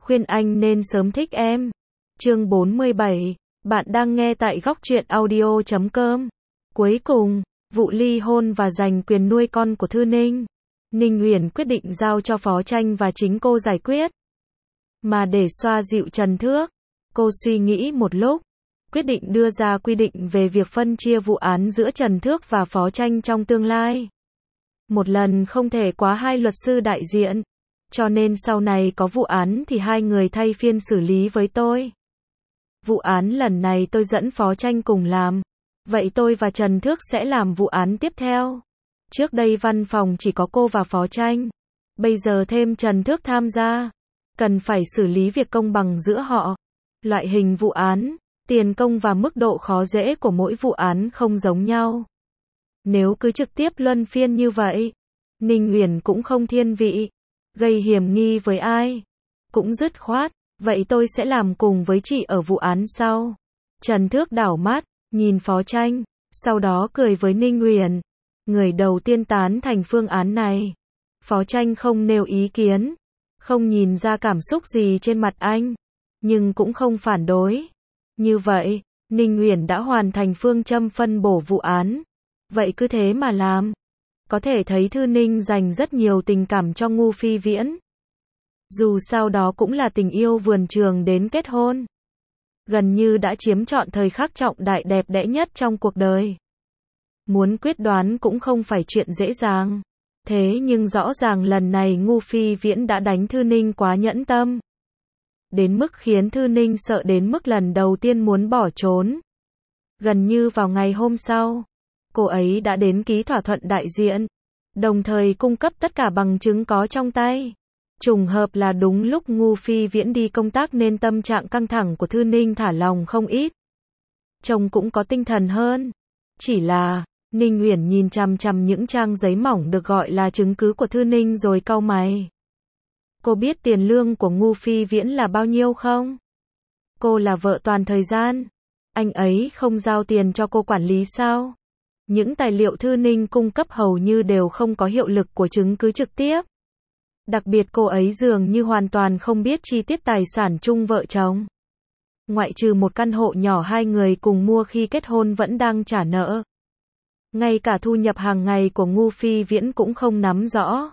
khuyên anh nên sớm thích em. Chương 47, bạn đang nghe tại góc truyện audio.com. Cuối cùng, vụ ly hôn và giành quyền nuôi con của Thư Ninh, Ninh Uyển quyết định giao cho Phó Tranh và chính cô giải quyết. Mà để xoa dịu Trần Thước, cô suy nghĩ một lúc, quyết định đưa ra quy định về việc phân chia vụ án giữa Trần Thước và Phó Tranh trong tương lai. Một lần không thể quá hai luật sư đại diện, cho nên sau này có vụ án thì hai người thay phiên xử lý với tôi. Vụ án lần này tôi dẫn Phó Tranh cùng làm, vậy tôi và Trần Thước sẽ làm vụ án tiếp theo. Trước đây văn phòng chỉ có cô và Phó Tranh, bây giờ thêm Trần Thước tham gia, cần phải xử lý việc công bằng giữa họ. Loại hình vụ án, tiền công và mức độ khó dễ của mỗi vụ án không giống nhau. Nếu cứ trực tiếp luân phiên như vậy, Ninh Uyển cũng không thiên vị, gây hiểm nghi với ai. Cũng dứt khoát, vậy tôi sẽ làm cùng với chị ở vụ án sau. Trần Thước đảo mắt, nhìn Phó Tranh, sau đó cười với Ninh Uyển. Người đầu tiên tán thành phương án này. Phó Tranh không nêu ý kiến, không nhìn ra cảm xúc gì trên mặt anh, nhưng cũng không phản đối. Như vậy, Ninh Uyển đã hoàn thành phương châm phân bổ vụ án. Vậy cứ thế mà làm. Có thể thấy Thư Ninh dành rất nhiều tình cảm cho Ngô Phi Viễn. Dù sao đó cũng là tình yêu vườn trường đến kết hôn. Gần như đã chiếm trọn thời khắc trọng đại đẹp đẽ nhất trong cuộc đời. Muốn quyết đoán cũng không phải chuyện dễ dàng. Thế nhưng rõ ràng lần này Ngô Phi Viễn đã đánh Thư Ninh quá nhẫn tâm. Đến mức khiến Thư Ninh sợ đến mức lần đầu tiên muốn bỏ trốn. Gần như vào ngày hôm sau, cô ấy đã đến ký thỏa thuận đại diện, đồng thời cung cấp tất cả bằng chứng có trong tay. Trùng hợp là đúng lúc Ngô Phi Viễn đi công tác nên tâm trạng căng thẳng của Thư Ninh thả lòng không ít. Chồng cũng có tinh thần hơn. Chỉ là, Ninh Uyển nhìn chằm chằm những trang giấy mỏng được gọi là chứng cứ của Thư Ninh rồi cau mày. Cô biết tiền lương của Ngô Phi Viễn là bao nhiêu không? Cô là vợ toàn thời gian. Anh ấy không giao tiền cho cô quản lý sao? Những tài liệu Thư Ninh cung cấp hầu như đều không có hiệu lực của chứng cứ trực tiếp. Đặc biệt cô ấy dường như hoàn toàn không biết chi tiết tài sản chung vợ chồng. Ngoại trừ một căn hộ nhỏ hai người cùng mua khi kết hôn vẫn đang trả nợ. Ngay cả thu nhập hàng ngày của Ngô Phi Viễn cũng không nắm rõ.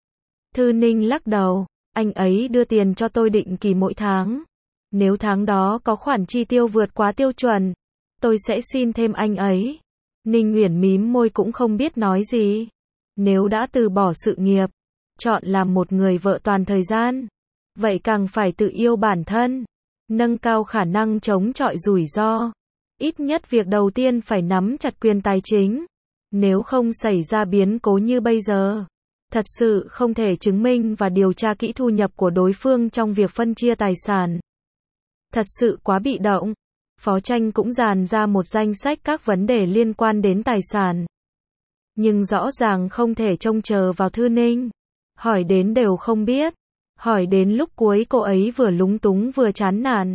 Thư Ninh lắc đầu, anh ấy đưa tiền cho tôi định kỳ mỗi tháng. Nếu tháng đó có khoản chi tiêu vượt quá tiêu chuẩn, tôi sẽ xin thêm anh ấy. Ninh Uyển mím môi cũng không biết nói gì. Nếu đã từ bỏ sự nghiệp, chọn làm một người vợ toàn thời gian, vậy càng phải tự yêu bản thân, nâng cao khả năng chống chọi rủi ro. Ít nhất việc đầu tiên phải nắm chặt quyền tài chính. Nếu không xảy ra biến cố như bây giờ, thật sự không thể chứng minh và điều tra kỹ thu nhập của đối phương trong việc phân chia tài sản. Thật sự quá bị động. Phó Tranh cũng dàn ra một danh sách các vấn đề liên quan đến tài sản. Nhưng rõ ràng không thể trông chờ vào Thư Ninh. Hỏi đến đều không biết. Hỏi đến lúc cuối cô ấy vừa lúng túng vừa chán nản.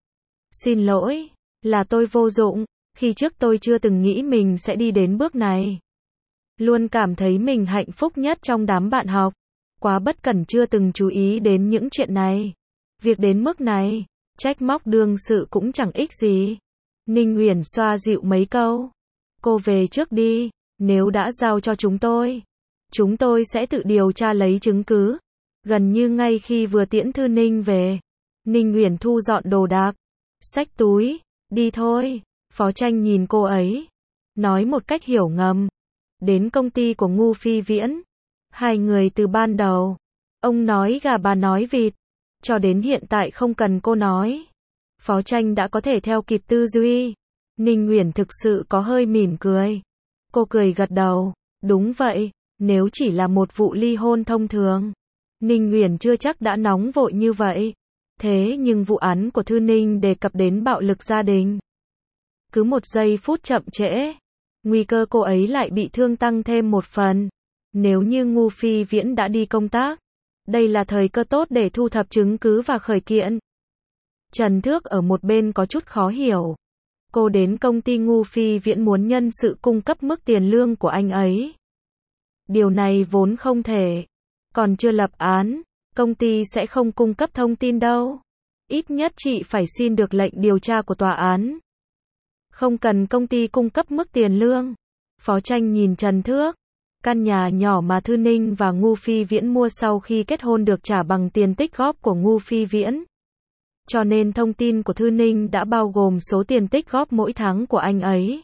Xin lỗi, là tôi vô dụng. Khi trước tôi chưa từng nghĩ mình sẽ đi đến bước này. Luôn cảm thấy mình hạnh phúc nhất trong đám bạn học. Quá bất cẩn chưa từng chú ý đến những chuyện này. Việc đến mức này, trách móc đương sự cũng chẳng ích gì. Ninh Uyển xoa dịu mấy câu. Cô về trước đi, nếu đã giao cho chúng tôi sẽ tự điều tra lấy chứng cứ. Gần như ngay khi vừa tiễn Thư Ninh về, Ninh Uyển thu dọn đồ đạc, xách túi, đi thôi. Phó Tranh nhìn cô ấy, nói một cách hiểu ngầm. Đến công ty của Ngô Phi Viễn, hai người từ ban đầu, ông nói gà bà nói vịt, cho đến hiện tại không cần cô nói. Phó Tranh đã có thể theo kịp tư duy. Ninh Uyển thực sự có hơi mỉm cười. Cô cười gật đầu, đúng vậy, nếu chỉ là một vụ ly hôn thông thường, Ninh Uyển chưa chắc đã nóng vội như vậy. Thế nhưng vụ án của Thư Ninh đề cập đến bạo lực gia đình. Cứ một giây phút chậm trễ, nguy cơ cô ấy lại bị thương tăng thêm một phần. Nếu như Ngô Phi Viễn đã đi công tác, đây là thời cơ tốt để thu thập chứng cứ và khởi kiện. Trần Thước ở một bên có chút khó hiểu. Cô đến công ty Ngô Phi Viễn muốn nhân sự cung cấp mức tiền lương của anh ấy. Điều này vốn không thể. Còn chưa lập án, Công ty sẽ không cung cấp thông tin đâu. Ít nhất chị phải xin được lệnh điều tra của tòa án. Không cần công ty cung cấp mức tiền lương. Phó Tranh nhìn Trần Thước. Căn nhà nhỏ mà Thư Ninh và Ngô Phi Viễn mua sau khi kết hôn được trả bằng tiền tích góp của Ngô Phi Viễn. Cho nên thông tin của Thư Ninh đã bao gồm số tiền tích góp mỗi tháng của anh ấy.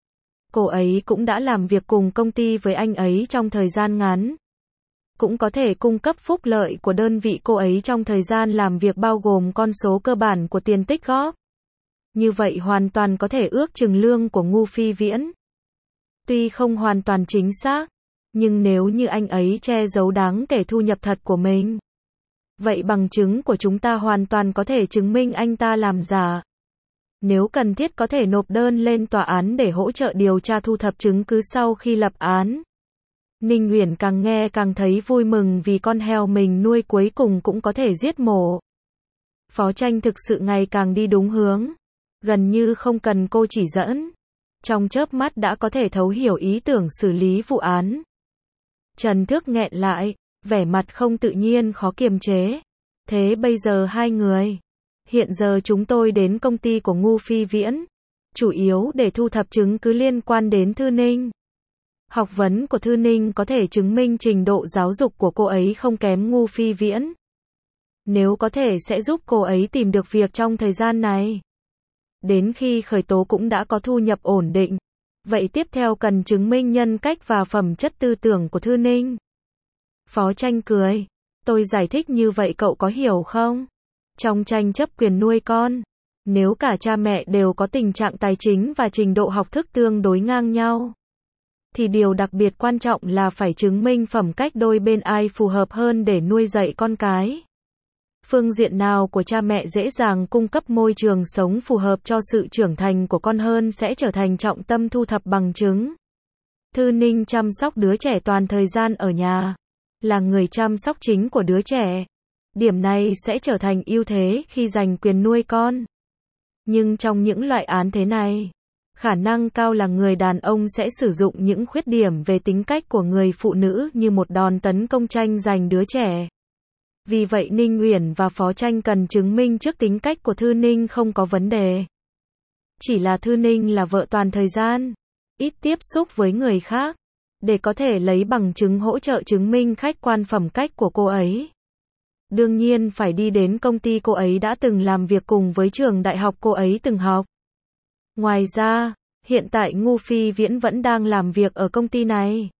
Cô ấy cũng đã làm việc cùng công ty với anh ấy trong thời gian ngắn. Cũng có thể cung cấp phúc lợi của đơn vị cô ấy trong thời gian làm việc bao gồm con số cơ bản của tiền tích góp. Như vậy hoàn toàn có thể ước chừng lương của Ngô Phi Viễn. Tuy không hoàn toàn chính xác, nhưng nếu như anh ấy che giấu đáng kể thu nhập thật của mình, vậy bằng chứng của chúng ta hoàn toàn có thể chứng minh anh ta làm giả. Nếu cần thiết có thể nộp đơn lên tòa án để hỗ trợ điều tra thu thập chứng cứ sau khi lập án. Ninh Uyển càng nghe càng thấy vui mừng vì con heo mình nuôi cuối cùng cũng có thể giết mổ. Phó Tranh thực sự ngày càng đi đúng hướng. Gần như không cần cô chỉ dẫn. Trong chớp mắt đã có thể thấu hiểu ý tưởng xử lý vụ án. Trần Thước nghẹn lại, vẻ mặt không tự nhiên khó kiềm chế. Thế bây giờ hai người. Hiện giờ chúng tôi đến công ty của Ngô Phi Viễn. Chủ yếu để thu thập chứng cứ liên quan đến Thư Ninh. Học vấn của Thư Ninh có thể chứng minh trình độ giáo dục của cô ấy không kém Ngô Phi Viễn. Nếu có thể sẽ giúp cô ấy tìm được việc trong thời gian này. Đến khi khởi tố cũng đã có thu nhập ổn định. Vậy tiếp theo cần chứng minh nhân cách và phẩm chất tư tưởng của Thư Ninh. Phó Tranh cười. Tôi giải thích như vậy cậu có hiểu không? Trong tranh chấp quyền nuôi con, nếu cả cha mẹ đều có tình trạng tài chính và trình độ học thức tương đối ngang nhau, thì điều đặc biệt quan trọng là phải chứng minh phẩm cách đôi bên ai phù hợp hơn để nuôi dạy con cái. Phương diện nào của cha mẹ dễ dàng cung cấp môi trường sống phù hợp cho sự trưởng thành của con hơn sẽ trở thành trọng tâm thu thập bằng chứng. Thư Ninh chăm sóc đứa trẻ toàn thời gian ở nhà, là người chăm sóc chính của đứa trẻ. Điểm này sẽ trở thành ưu thế khi giành quyền nuôi con. Nhưng trong những loại án thế này, khả năng cao là người đàn ông sẽ sử dụng những khuyết điểm về tính cách của người phụ nữ như một đòn tấn công tranh giành đứa trẻ. Vì vậy Ninh Uyển và Phó Tranh cần chứng minh trước tính cách của Thư Ninh không có vấn đề. Chỉ là Thư Ninh là vợ toàn thời gian, ít tiếp xúc với người khác, để có thể lấy bằng chứng hỗ trợ chứng minh khách quan phẩm cách của cô ấy. Đương nhiên phải đi đến công ty cô ấy đã từng làm việc cùng với trường đại học cô ấy từng học. Ngoài ra, hiện tại Ngô Phi Viễn vẫn đang làm việc ở công ty này.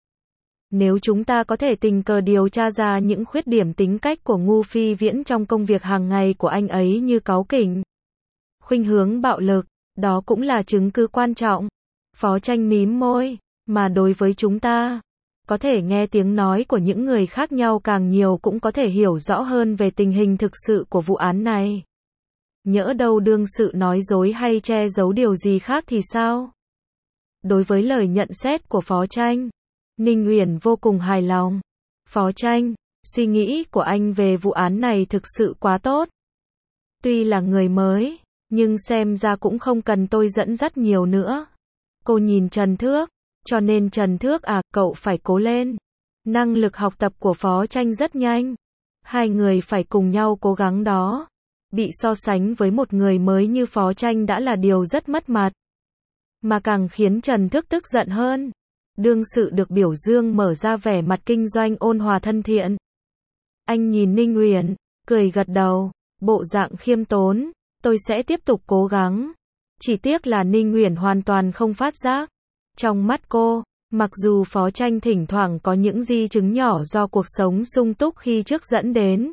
Nếu chúng ta có thể tình cờ điều tra ra những khuyết điểm tính cách của Ngô Phi Viễn trong công việc hàng ngày của anh ấy như cáu kỉnh, khuynh hướng bạo lực, đó cũng là chứng cứ quan trọng. Phó Tranh mím môi, mà đối với chúng ta, có thể nghe tiếng nói của những người khác nhau càng nhiều cũng có thể hiểu rõ hơn về tình hình thực sự của vụ án này. Nhỡ đâu đương sự nói dối hay che giấu điều gì khác thì sao? Đối với lời nhận xét của Phó Tranh, Ninh Uyển vô cùng hài lòng. Phó Tranh, suy nghĩ của anh về vụ án này thực sự quá tốt. Tuy là người mới, nhưng xem ra cũng không cần tôi dẫn dắt nhiều nữa. Cô nhìn Trần Thước, cho nên Trần Thước à, cậu phải cố lên. Năng lực học tập của Phó Tranh rất nhanh. Hai người phải cùng nhau cố gắng đó. Bị so sánh với một người mới như Phó Tranh đã là điều rất mất mặt. Mà càng khiến Trần Thước tức giận hơn. Đương sự được biểu dương mở ra vẻ mặt kinh doanh ôn hòa thân thiện. Anh nhìn Ninh Uyển, cười gật đầu, bộ dạng khiêm tốn, tôi sẽ tiếp tục cố gắng. Chỉ tiếc là Ninh Uyển hoàn toàn không phát giác. Trong mắt cô, mặc dù Phó Tranh thỉnh thoảng có những di chứng nhỏ do cuộc sống sung túc khi trước dẫn đến,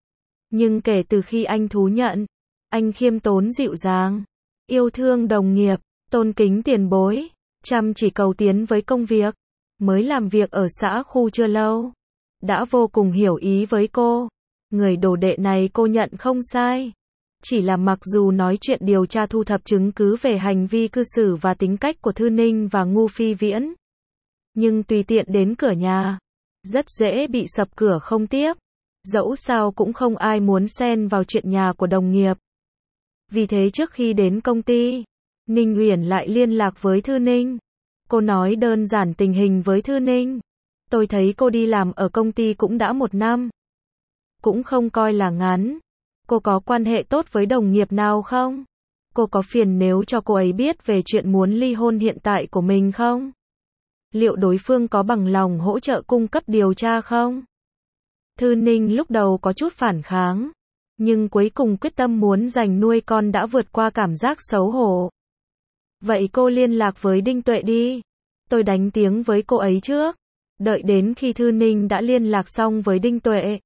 nhưng kể từ khi anh thú nhận, anh khiêm tốn dịu dàng, yêu thương đồng nghiệp, tôn kính tiền bối, chăm chỉ cầu tiến với công việc, mới làm việc ở xã khu chưa lâu, đã vô cùng hiểu ý với cô. Người đồ đệ này cô nhận không sai. Chỉ là mặc dù nói chuyện điều tra thu thập chứng cứ về hành vi cư xử và tính cách của Thư Ninh và Ngô Phi Viễn, nhưng tùy tiện đến cửa nhà, rất dễ bị sập cửa không tiếp. Dẫu sao cũng không ai muốn xen vào chuyện nhà của đồng nghiệp. Vì thế trước khi đến công ty, Ninh Uyển lại liên lạc với Thư Ninh. Cô nói đơn giản tình hình với Thư Ninh. Tôi thấy cô đi làm ở công ty cũng đã 1 năm. cũng không coi là ngắn. Cô có quan hệ tốt với đồng nghiệp nào không? Cô có phiền nếu cho cô ấy biết về chuyện muốn ly hôn hiện tại của mình không? Liệu đối phương có bằng lòng hỗ trợ cung cấp điều tra không? Thư Ninh lúc đầu có chút phản kháng, nhưng cuối cùng quyết tâm muốn dành nuôi con đã vượt qua cảm giác xấu hổ. Vậy cô liên lạc với Đinh Tuệ đi. Tôi đánh tiếng với cô ấy trước. Đợi đến khi Thư Ninh đã liên lạc xong với Đinh Tuệ,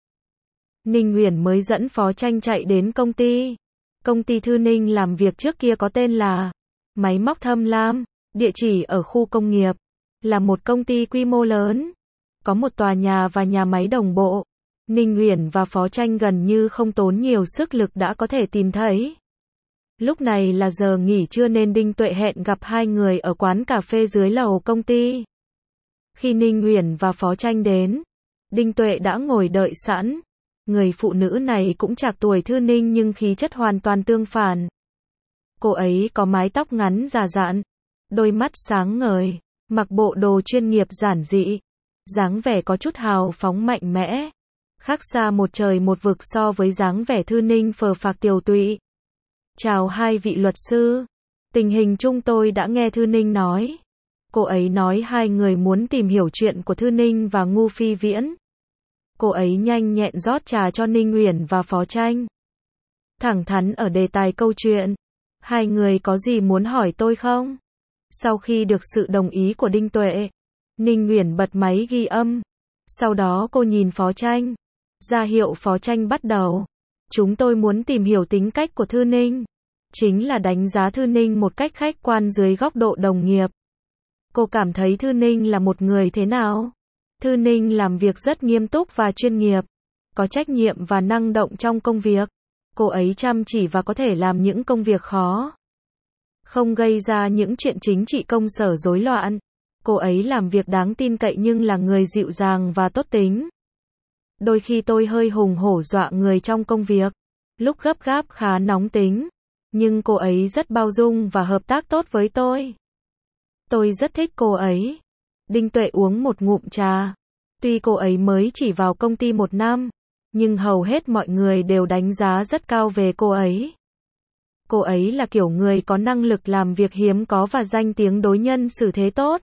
Ninh Uyển mới dẫn Phó Tranh chạy đến công ty. Công ty Thư Ninh làm việc trước kia có tên là Máy móc Thâm Lam, địa chỉ ở khu công nghiệp, là một công ty quy mô lớn, có một tòa nhà và nhà máy đồng bộ. Ninh Uyển và Phó Tranh gần như không tốn nhiều sức lực đã có thể tìm thấy. Lúc này là giờ nghỉ trưa nên Đinh Tuệ hẹn gặp hai người ở quán cà phê dưới lầu công ty. Khi Ninh Uyển và Phó Tranh đến, Đinh Tuệ đã ngồi đợi sẵn. Người phụ nữ này cũng trạc tuổi Thư Ninh nhưng khí chất hoàn toàn tương phản. Cô ấy có mái tóc ngắn già dặn, đôi mắt sáng ngời, mặc bộ đồ chuyên nghiệp giản dị, dáng vẻ có chút hào phóng mạnh mẽ, khác xa một trời một vực so với dáng vẻ Thư Ninh phờ phạc tiều tụy. Chào hai vị luật sư. Tình hình chung tôi đã nghe Thư Ninh nói. Cô ấy nói hai người muốn tìm hiểu chuyện của Thư Ninh và Ngô Phi Viễn. Cô ấy nhanh nhẹn rót trà cho Ninh Uyển và Phó Tranh. Thẳng thắn ở đề tài câu chuyện. Hai người có gì muốn hỏi tôi không? Sau khi được sự đồng ý của Đinh Tuệ, Ninh Uyển bật máy ghi âm. Sau đó cô nhìn Phó Tranh, ra hiệu Phó Tranh bắt đầu. Chúng tôi muốn tìm hiểu tính cách của Thư Ninh. Chính là đánh giá Thư Ninh một cách khách quan dưới góc độ đồng nghiệp. Cô cảm thấy Thư Ninh là một người thế nào? Thư Ninh làm việc rất nghiêm túc và chuyên nghiệp, có trách nhiệm và năng động trong công việc. Cô ấy chăm chỉ và có thể làm những công việc khó, không gây ra những chuyện chính trị công sở rối loạn. Cô ấy làm việc đáng tin cậy nhưng là người dịu dàng và tốt tính. Đôi khi tôi hơi hùng hổ dọa người trong công việc, lúc gấp gáp khá nóng tính, nhưng cô ấy rất bao dung và hợp tác tốt với tôi. Tôi rất thích cô ấy. Đinh Tuệ uống một ngụm trà. Tuy cô ấy mới chỉ vào công ty 1 năm, nhưng hầu hết mọi người đều đánh giá rất cao về cô ấy. Cô ấy là kiểu người có năng lực làm việc hiếm có và danh tiếng đối nhân xử thế tốt.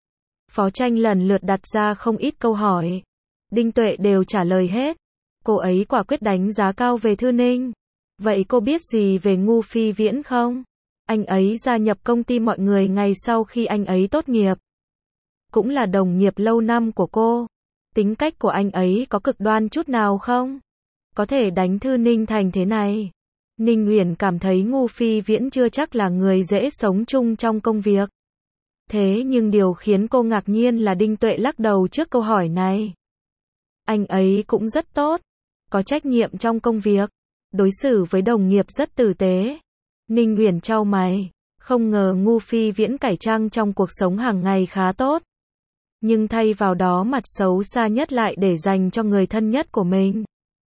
Phó Tranh lần lượt đặt ra không ít câu hỏi. Đinh Tuệ đều trả lời hết. Cô ấy quả quyết đánh giá cao về Thư Ninh. Vậy cô biết gì về Ngô Phi Viễn không? Anh ấy gia nhập công ty mọi người ngay sau khi anh ấy tốt nghiệp. Cũng là đồng nghiệp lâu năm của cô. Tính cách của anh ấy có cực đoan chút nào không? Có thể đánh Thư Ninh thành thế này. Ninh Uyển cảm thấy Ngô Phi Viễn chưa chắc là người dễ sống chung trong công việc. Thế nhưng điều khiến cô ngạc nhiên là Đinh Tuệ lắc đầu trước câu hỏi này. Anh ấy cũng rất tốt, có trách nhiệm trong công việc, đối xử với đồng nghiệp rất tử tế. Ninh Uyển chau mày, không ngờ Ngô Phi Viễn cải trang trong cuộc sống hàng ngày khá tốt. Nhưng thay vào đó mặt xấu xa nhất lại để dành cho người thân nhất của mình.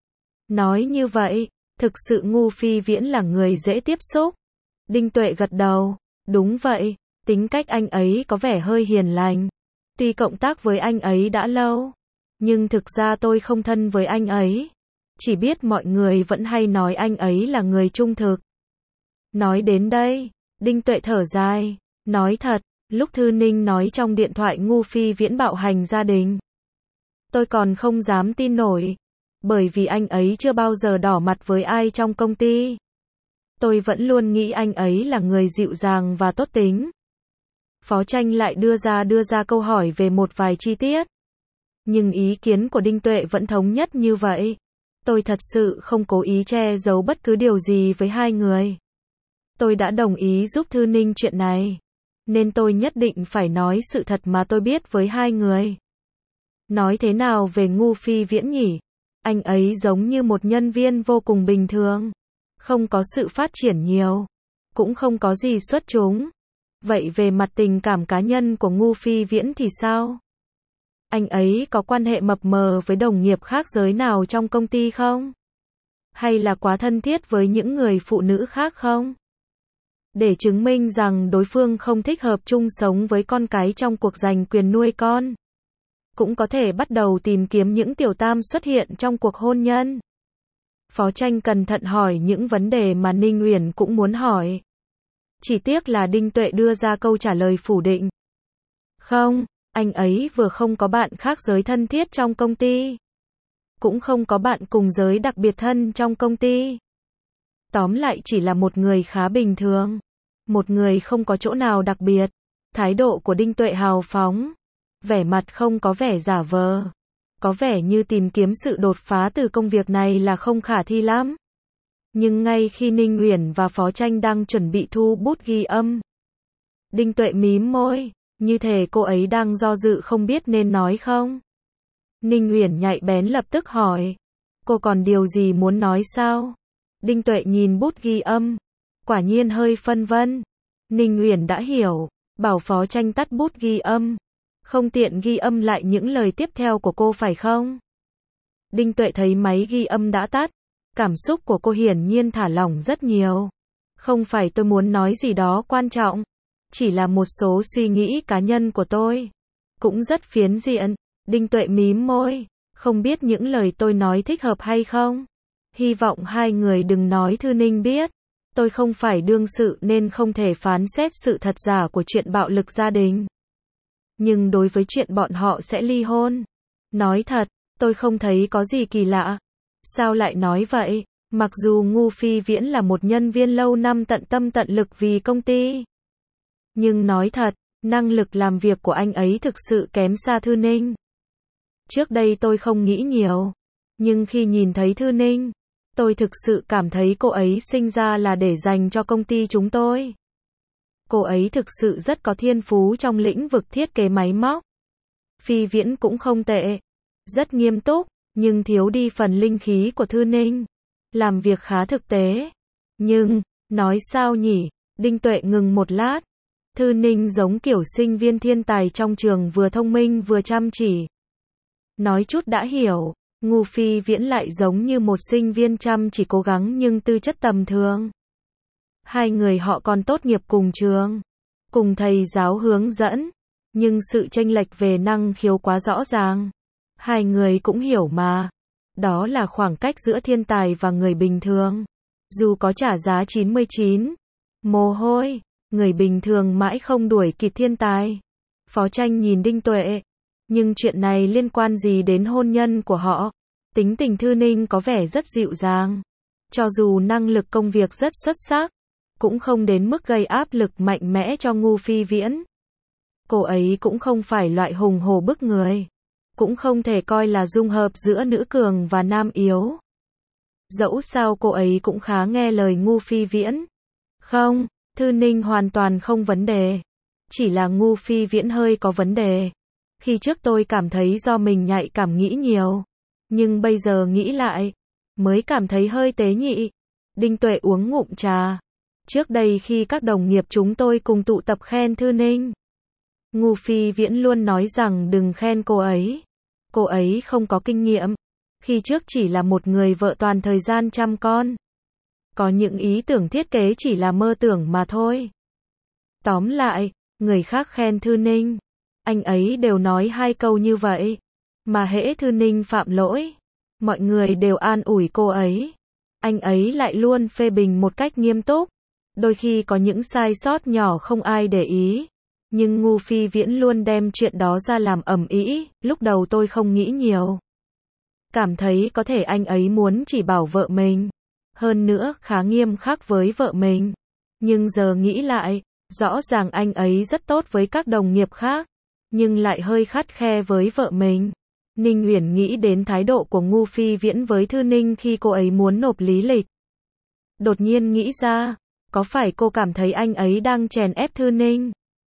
Nói như vậy, thực sự Ngô Phi Viễn là người dễ tiếp xúc. Đinh Tuệ gật đầu, đúng vậy, tính cách anh ấy có vẻ hơi hiền lành. Tuy cộng tác với anh ấy đã lâu, nhưng thực ra tôi không thân với anh ấy. Chỉ biết mọi người vẫn hay nói anh ấy là người trung thực. Nói đến đây, Đinh Tuệ thở dài, nói thật, lúc Thư Ninh nói trong điện thoại Ngô Phi Viễn bạo hành gia đình, tôi còn không dám tin nổi, bởi vì anh ấy chưa bao giờ đỏ mặt với ai trong công ty. Tôi vẫn luôn nghĩ anh ấy là người dịu dàng và tốt tính. Phó Tranh lại đưa ra câu hỏi về một vài chi tiết. Nhưng ý kiến của Đinh Tuệ vẫn thống nhất như vậy. Tôi thật sự không cố ý che giấu bất cứ điều gì với hai người. Tôi đã đồng ý giúp Thư Ninh chuyện này, nên tôi nhất định phải nói sự thật mà tôi biết với hai người. Nói thế nào về Ngô Phi Viễn nhỉ? Anh ấy giống như một nhân viên vô cùng bình thường, không có sự phát triển nhiều, cũng không có gì xuất chúng. Vậy về mặt tình cảm cá nhân của Ngô Phi Viễn thì sao? Anh ấy có quan hệ mập mờ với đồng nghiệp khác giới nào trong công ty không? Hay là quá thân thiết với những người phụ nữ khác không? Để chứng minh rằng đối phương không thích hợp chung sống với con cái trong cuộc giành quyền nuôi con, cũng có thể bắt đầu tìm kiếm những tiểu tam xuất hiện trong cuộc hôn nhân. Phó Tranh cẩn thận hỏi những vấn đề mà Ninh Uyển cũng muốn hỏi. Chỉ tiếc là Đinh Tuệ đưa ra câu trả lời phủ định. Không, anh ấy vừa không có bạn khác giới thân thiết trong công ty. Cũng không có bạn cùng giới đặc biệt thân trong công ty. Tóm lại chỉ là một người khá bình thường. Một người không có chỗ nào đặc biệt. Thái độ của Đinh Tuệ hào phóng. Vẻ mặt không có vẻ giả vờ. Có vẻ như tìm kiếm sự đột phá từ công việc này là không khả thi lắm. Nhưng ngay khi Ninh Uyển và Phó Tranh đang chuẩn bị thu bút ghi âm, Đinh Tuệ mím môi, như thể cô ấy đang do dự không biết nên nói không. Ninh Uyển nhạy bén lập tức hỏi, cô còn điều gì muốn nói sao? Đinh Tuệ nhìn bút ghi âm, quả nhiên hơi phân vân. Ninh Uyển đã hiểu, bảo Phó Tranh tắt bút ghi âm, không tiện ghi âm lại những lời tiếp theo của cô phải không? Đinh Tuệ thấy máy ghi âm đã tắt, cảm xúc của cô hiển nhiên thả lỏng rất nhiều. Không phải tôi muốn nói gì đó quan trọng, chỉ là một số suy nghĩ cá nhân của tôi. Cũng rất phiến diện. Đinh Tuệ mím môi, không biết những lời tôi nói thích hợp hay không. Hy vọng hai người đừng nói Thư Ninh biết. Tôi không phải đương sự nên không thể phán xét sự thật giả của chuyện bạo lực gia đình. Nhưng đối với chuyện bọn họ sẽ ly hôn, nói thật, tôi không thấy có gì kỳ lạ. Sao lại nói vậy? Mặc dù Ngô Phi Viễn là một nhân viên lâu năm tận tâm tận lực vì công ty. Nhưng nói thật, năng lực làm việc của anh ấy thực sự kém xa Thư Ninh. Trước đây tôi không nghĩ nhiều. Nhưng khi nhìn thấy Thư Ninh, tôi thực sự cảm thấy cô ấy sinh ra là để dành cho công ty chúng tôi. Cô ấy thực sự rất có thiên phú trong lĩnh vực thiết kế máy móc. Phi Viễn cũng không tệ. Rất nghiêm túc, nhưng thiếu đi phần linh khí của Thư Ninh. Làm việc khá thực tế. Nhưng, nói sao nhỉ? Đinh Tuệ ngừng một lát. Thư Ninh giống kiểu sinh viên thiên tài trong trường, vừa thông minh vừa chăm chỉ. Nói chút đã hiểu. Ngô Phi Viễn lại giống như một sinh viên chăm chỉ cố gắng nhưng tư chất tầm thường. Hai người họ còn tốt nghiệp cùng trường, cùng thầy giáo hướng dẫn, nhưng sự chênh lệch về năng khiếu quá rõ ràng. Hai người cũng hiểu mà. Đó là khoảng cách giữa thiên tài và người bình thường. Dù có trả giá 99 mồ hôi, người bình thường mãi không đuổi kịp thiên tài. Phó Tranh nhìn Đinh Tuệ. Nhưng chuyện này liên quan gì đến hôn nhân của họ? Tính tình Thư Ninh có vẻ rất dịu dàng. Cho dù năng lực công việc rất xuất sắc, cũng không đến mức gây áp lực mạnh mẽ cho Ngô Phi Viễn. Cô ấy cũng không phải loại hùng hổ bức người. Cũng không thể coi là dung hợp giữa nữ cường và nam yếu. Dẫu sao cô ấy cũng khá nghe lời Ngô Phi Viễn. Không, Thư Ninh hoàn toàn không vấn đề. Chỉ là Ngô Phi Viễn hơi có vấn đề. Khi trước tôi cảm thấy do mình nhạy cảm nghĩ nhiều. Nhưng bây giờ nghĩ lại, mới cảm thấy hơi tế nhị. Đinh Tuệ uống ngụm trà. Trước đây khi các đồng nghiệp chúng tôi cùng tụ tập khen Thư Ninh, Ngô Phi Viễn luôn nói rằng đừng khen cô ấy. Cô ấy không có kinh nghiệm. Khi trước chỉ là một người vợ toàn thời gian chăm con. Có những ý tưởng thiết kế chỉ là mơ tưởng mà thôi. Tóm lại, người khác khen Thư Ninh, anh ấy đều nói hai câu như vậy. Mà hễ Thư Ninh phạm lỗi, mọi người đều an ủi cô ấy. Anh ấy lại luôn phê bình một cách nghiêm túc. Đôi khi có những sai sót nhỏ không ai để ý. Nhưng Ngô Phi Viễn luôn đem chuyện đó ra làm ầm ĩ. Lúc đầu tôi không nghĩ nhiều. Cảm thấy có thể anh ấy muốn chỉ bảo vợ mình. Hơn nữa khá nghiêm khắc với vợ mình. Nhưng giờ nghĩ lại, rõ ràng anh ấy rất tốt với các đồng nghiệp khác. Nhưng lại hơi khắt khe với vợ mình. Ninh Uyển nghĩ đến thái độ của Ngô Phi Viễn với Thư Ninh khi cô ấy muốn nộp lý lịch. Đột nhiên nghĩ ra, có phải cô cảm thấy anh ấy đang chèn ép Thư Ninh?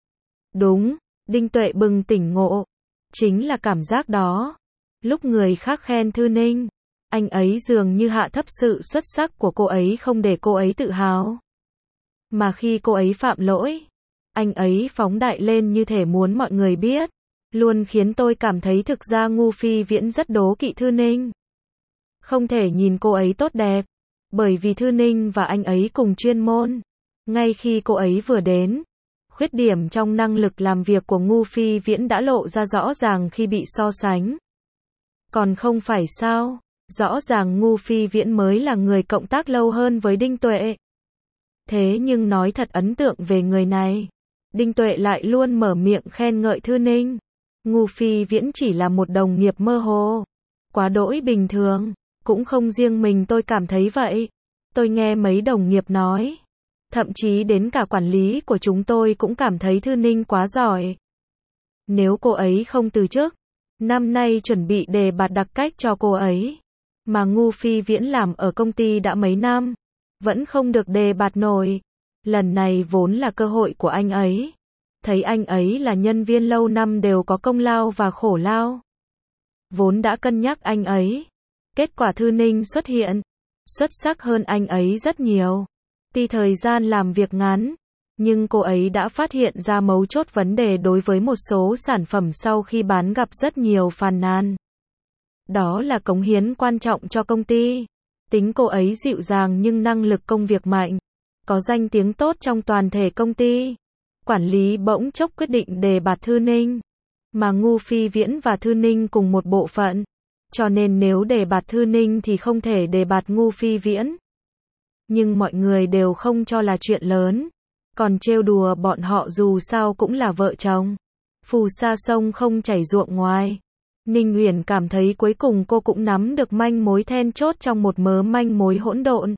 Đúng, Đinh Tuệ bừng tỉnh ngộ. Chính là cảm giác đó. Lúc người khác khen Thư Ninh, anh ấy dường như hạ thấp sự xuất sắc của cô ấy, không để cô ấy tự hào. Mà khi cô ấy phạm lỗi, anh ấy phóng đại lên như thể muốn mọi người biết. Luôn khiến tôi cảm thấy thực ra Ngô Phi Viễn rất đố kỵ Thư Ninh. Không thể nhìn cô ấy tốt đẹp. Bởi vì Thư Ninh và anh ấy cùng chuyên môn. Ngay khi cô ấy vừa đến, khuyết điểm trong năng lực làm việc của Ngô Phi Viễn đã lộ ra rõ ràng khi bị so sánh. Còn không phải sao? Rõ ràng Ngô Phi Viễn mới là người cộng tác lâu hơn với Đinh Tuệ. Thế nhưng nói thật ấn tượng về người này, Đinh Tuệ lại luôn mở miệng khen ngợi Thư Ninh. Ngô Phi Viễn chỉ là một đồng nghiệp mơ hồ, quá đỗi bình thường, cũng không riêng mình tôi cảm thấy vậy. Tôi nghe mấy đồng nghiệp nói, thậm chí đến cả quản lý của chúng tôi cũng cảm thấy Thư Ninh quá giỏi. Nếu cô ấy không từ chức, năm nay chuẩn bị đề bạt đặc cách cho cô ấy. Mà Ngô Phi Viễn làm ở công ty đã mấy năm, vẫn không được đề bạt nổi. Lần này vốn là cơ hội của anh ấy. Thấy anh ấy là nhân viên lâu năm đều có công lao và khổ lao. Vốn đã cân nhắc anh ấy. Kết quả Thư Ninh xuất hiện, xuất sắc hơn anh ấy rất nhiều. Tuy thời gian làm việc ngắn, nhưng cô ấy đã phát hiện ra mấu chốt vấn đề đối với một số sản phẩm sau khi bán gặp rất nhiều phàn nàn. Đó là cống hiến quan trọng cho công ty. Tính cô ấy dịu dàng nhưng năng lực công việc mạnh, có danh tiếng tốt trong toàn thể công ty. Quản lý bỗng chốc quyết định đề bạt Thư Ninh, mà Ngô Phi Viễn và Thư Ninh cùng một bộ phận, cho nên nếu đề bạt Thư Ninh thì không thể đề bạt Ngô Phi Viễn. Nhưng mọi người đều không cho là chuyện lớn, còn trêu đùa bọn họ dù sao cũng là vợ chồng. Phù sa sông không chảy ruộng ngoài. Ninh Uyển cảm thấy cuối cùng cô cũng nắm được manh mối then chốt trong một mớ manh mối hỗn độn.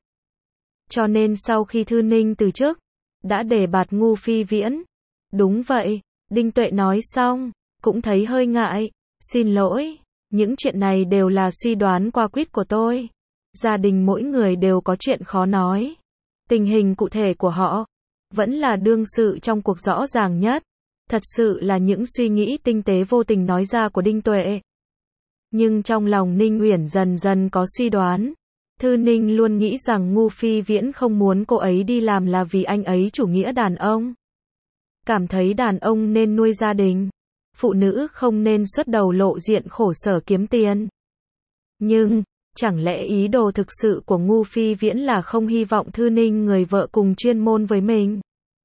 Cho nên sau khi Thư Ninh từ chức, đã đề bạt Ngô Phi Viễn. Đúng vậy, Đinh Tuệ nói xong, cũng thấy hơi ngại. Xin lỗi, những chuyện này đều là suy đoán qua quýt của tôi. Gia đình mỗi người đều có chuyện khó nói. Tình hình cụ thể của họ, vẫn là đương sự trong cuộc rõ ràng nhất. Thật sự là những suy nghĩ tinh tế vô tình nói ra của Đinh Tuệ. Nhưng trong lòng Ninh Uyển dần dần có suy đoán. Thư Ninh luôn nghĩ rằng Ngô Phi Viễn không muốn cô ấy đi làm là vì anh ấy chủ nghĩa đàn ông. Cảm thấy đàn ông nên nuôi gia đình. Phụ nữ không nên xuất đầu lộ diện khổ sở kiếm tiền. Nhưng, chẳng lẽ ý đồ thực sự của Ngô Phi Viễn là không hy vọng Thư Ninh người vợ cùng chuyên môn với mình,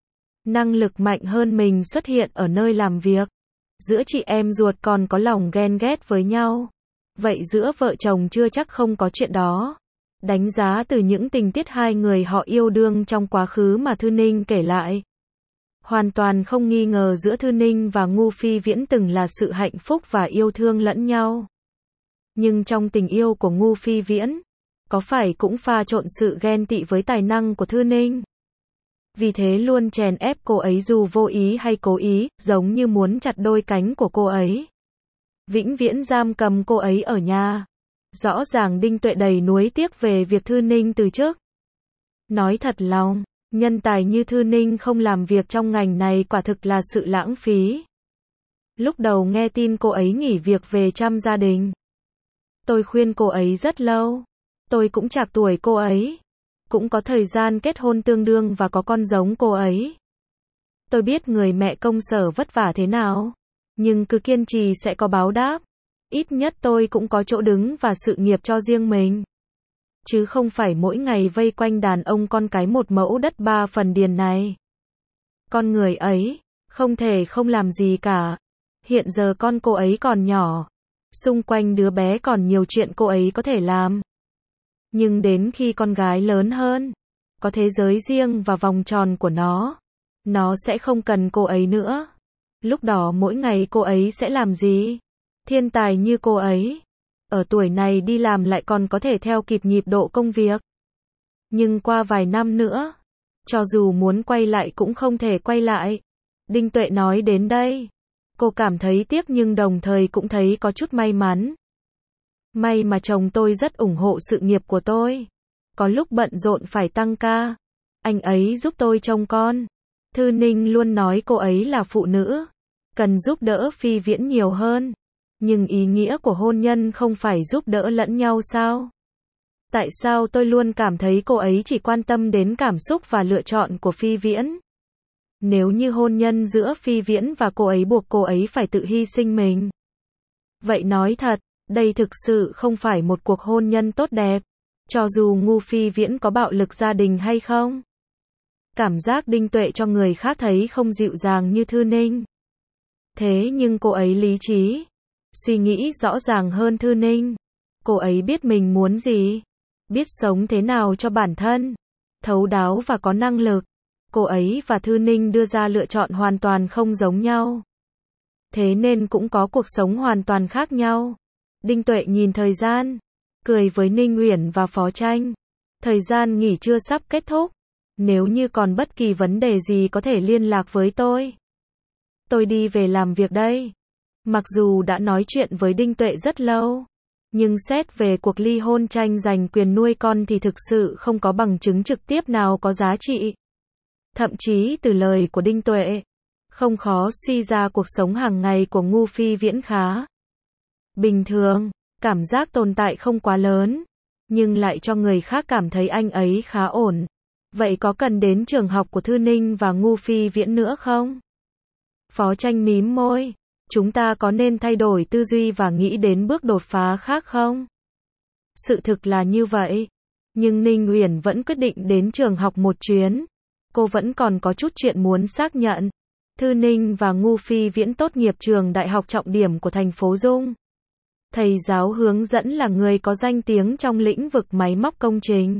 năng lực mạnh hơn mình xuất hiện ở nơi làm việc. Giữa chị em ruột còn có lòng ghen ghét với nhau. Vậy giữa vợ chồng chưa chắc không có chuyện đó. Đánh giá từ những tình tiết hai người họ yêu đương trong quá khứ mà Thư Ninh kể lại, hoàn toàn không nghi ngờ giữa Thư Ninh và Ngô Phi Viễn từng là sự hạnh phúc và yêu thương lẫn nhau. Nhưng trong tình yêu của Ngô Phi Viễn, có phải cũng pha trộn sự ghen tị với tài năng của Thư Ninh. Vì thế luôn chèn ép cô ấy dù vô ý hay cố ý, giống như muốn chặt đôi cánh của cô ấy. Vĩnh viễn giam cầm cô ấy ở nhà. Rõ ràng Đinh Tuệ đầy nuối tiếc về việc Thư Ninh từ chức. Nói thật lòng, nhân tài như Thư Ninh không làm việc trong ngành này quả thực là sự lãng phí. Lúc đầu nghe tin cô ấy nghỉ việc về chăm gia đình, tôi khuyên cô ấy rất lâu. Tôi cũng trạc tuổi cô ấy, cũng có thời gian kết hôn tương đương và có con giống cô ấy. Tôi biết người mẹ công sở vất vả thế nào, nhưng cứ kiên trì sẽ có báo đáp. Ít nhất tôi cũng có chỗ đứng và sự nghiệp cho riêng mình. Chứ không phải mỗi ngày vây quanh đàn ông con cái một mẫu đất 3 phần điền này. Con người ấy, không thể không làm gì cả. Hiện giờ con cô ấy còn nhỏ. Xung quanh đứa bé còn nhiều chuyện cô ấy có thể làm. Nhưng đến khi con gái lớn hơn, có thế giới riêng và vòng tròn của nó sẽ không cần cô ấy nữa. Lúc đó mỗi ngày cô ấy sẽ làm gì? Thiên tài như cô ấy, ở tuổi này đi làm lại còn có thể theo kịp nhịp độ công việc. Nhưng qua vài năm nữa, cho dù muốn quay lại cũng không thể quay lại. Đinh Tuệ nói đến đây, cô cảm thấy tiếc nhưng đồng thời cũng thấy có chút may mắn. May mà chồng tôi rất ủng hộ sự nghiệp của tôi. Có lúc bận rộn phải tăng ca, anh ấy giúp tôi trông con. Thư Ninh luôn nói cô ấy là phụ nữ, cần giúp đỡ Phi Viễn nhiều hơn. Nhưng ý nghĩa của hôn nhân không phải giúp đỡ lẫn nhau sao? Tại sao tôi luôn cảm thấy cô ấy chỉ quan tâm đến cảm xúc và lựa chọn của Phi Viễn? Nếu như hôn nhân giữa Phi Viễn và cô ấy buộc cô ấy phải tự hy sinh mình. Vậy nói thật, đây thực sự không phải một cuộc hôn nhân tốt đẹp. Cho dù Ngô Phi Viễn có bạo lực gia đình hay không. Cảm giác Đinh Tuệ cho người khác thấy không dịu dàng như Thư Ninh. Thế nhưng cô ấy lý trí, suy nghĩ rõ ràng hơn Thư Ninh. Cô ấy biết mình muốn gì, biết sống thế nào cho bản thân, thấu đáo và có năng lực. Cô ấy và Thư Ninh đưa ra lựa chọn hoàn toàn không giống nhau. Thế nên cũng có cuộc sống hoàn toàn khác nhau. Đinh Tuệ nhìn thời gian, cười với Ninh Uyển và Phó Tranh. Thời gian nghỉ trưa sắp kết thúc. Nếu như còn bất kỳ vấn đề gì có thể liên lạc với tôi. Tôi đi về làm việc đây. Mặc dù đã nói chuyện với Đinh Tuệ rất lâu, nhưng xét về cuộc ly hôn tranh giành quyền nuôi con thì thực sự không có bằng chứng trực tiếp nào có giá trị. Thậm chí từ lời của Đinh Tuệ, không khó suy ra cuộc sống hàng ngày của Ngô Phi Viễn khá bình thường, cảm giác tồn tại không quá lớn, nhưng lại cho người khác cảm thấy anh ấy khá ổn. Vậy có cần đến trường học của Thư Ninh và Ngô Phi Viễn nữa không? Phó Tranh mím môi, chúng ta có nên thay đổi tư duy và nghĩ đến bước đột phá khác không? Sự thực là như vậy, nhưng Ninh Uyển vẫn quyết định đến trường học một chuyến. Cô vẫn còn có chút chuyện muốn xác nhận. Thư Ninh và Ngô Phi Viễn tốt nghiệp trường đại học trọng điểm của thành phố Dung. Thầy giáo hướng dẫn là người có danh tiếng trong lĩnh vực máy móc công trình.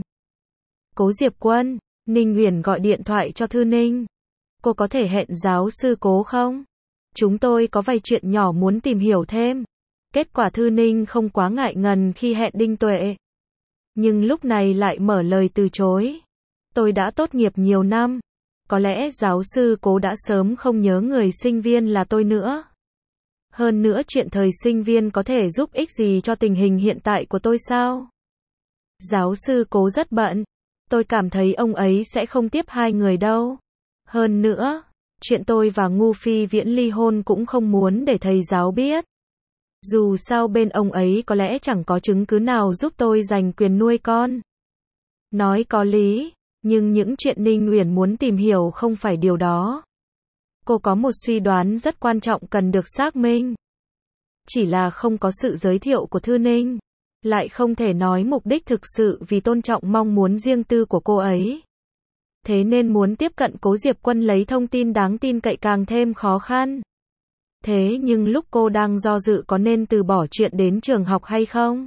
Cố Diệp Quân, Ninh Uyển gọi điện thoại cho Thư Ninh. Cô có thể hẹn giáo sư Cố không? Chúng tôi có vài chuyện nhỏ muốn tìm hiểu thêm. Kết quả Thư Ninh không quá ngại ngần khi hẹn Đinh Tuệ. Nhưng lúc này lại mở lời từ chối. Tôi đã tốt nghiệp nhiều năm. Có lẽ giáo sư Cố đã sớm không nhớ người sinh viên là tôi nữa. Hơn nữa chuyện thời sinh viên có thể giúp ích gì cho tình hình hiện tại của tôi sao? Giáo sư Cố rất bận. Tôi cảm thấy ông ấy sẽ không tiếp hai người đâu. Hơn nữa, chuyện tôi và Ngô Phi Viễn ly hôn cũng không muốn để thầy giáo biết. Dù sao bên ông ấy có lẽ chẳng có chứng cứ nào giúp tôi giành quyền nuôi con. Nói có lý, nhưng những chuyện Ninh Uyển muốn tìm hiểu không phải điều đó. Cô có một suy đoán rất quan trọng cần được xác minh. Chỉ là không có sự giới thiệu của Thư Ninh. Lại không thể nói mục đích thực sự vì tôn trọng mong muốn riêng tư của cô ấy. Thế nên muốn tiếp cận Cố Diệp Quân lấy thông tin đáng tin cậy càng thêm khó khăn. Thế nhưng lúc cô đang do dự có nên từ bỏ chuyện đến trường học hay không?